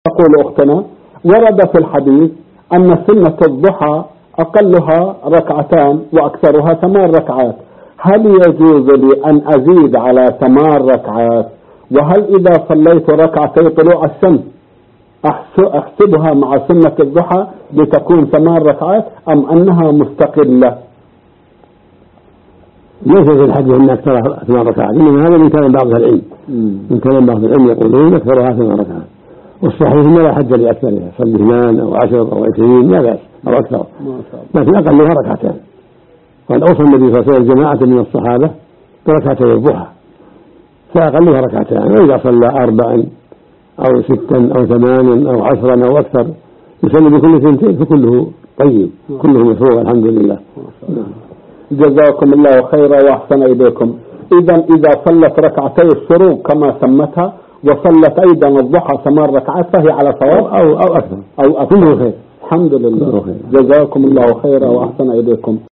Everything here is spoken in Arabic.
تقول أختنا: ورد في الحديث أن سنة الضحى أقلها ركعتان وأكثرها 8 ركعات، هل يجوز لي أن أزيد على 8 ركعات؟ وهل إذا صليت ركعتي طلوع الشمس أحسبها مع سنة الضحى لتكون 8 ركعات أم أنها مستقلة؟ ليس في الحديث أن أكثرها 8 ركعات، إنما هذا من كلام بعض العلم. من كلام بعض العلم يقولون أكثرها 8 ركعات، والصحيح أن لا حد لأكثرها، صلي 8 أو 10 أو 20 لا بأس أو أكثر، لكن أقلها ركعتان. قد أوصى النبي صلى الله عليه وسلم جماعة من الصحابة بركعتي الضحى، فأقلها ركعتان، وإذا صلى 4 أو 6 أو 8 أو 10 أو أكثر يصلي بكل 2 فكله طيب، كله مفروغ الحمد لله. جزاكم الله خيرا وأحسن إليكم. إذا صلت ركعتي الشروق كما سمتها وصلت أيضا الضحى 8 ركعات فهي على صواب أو أكثر كله خير، الحمد لله. جزاكم الله خيرا وأحسن إليكم.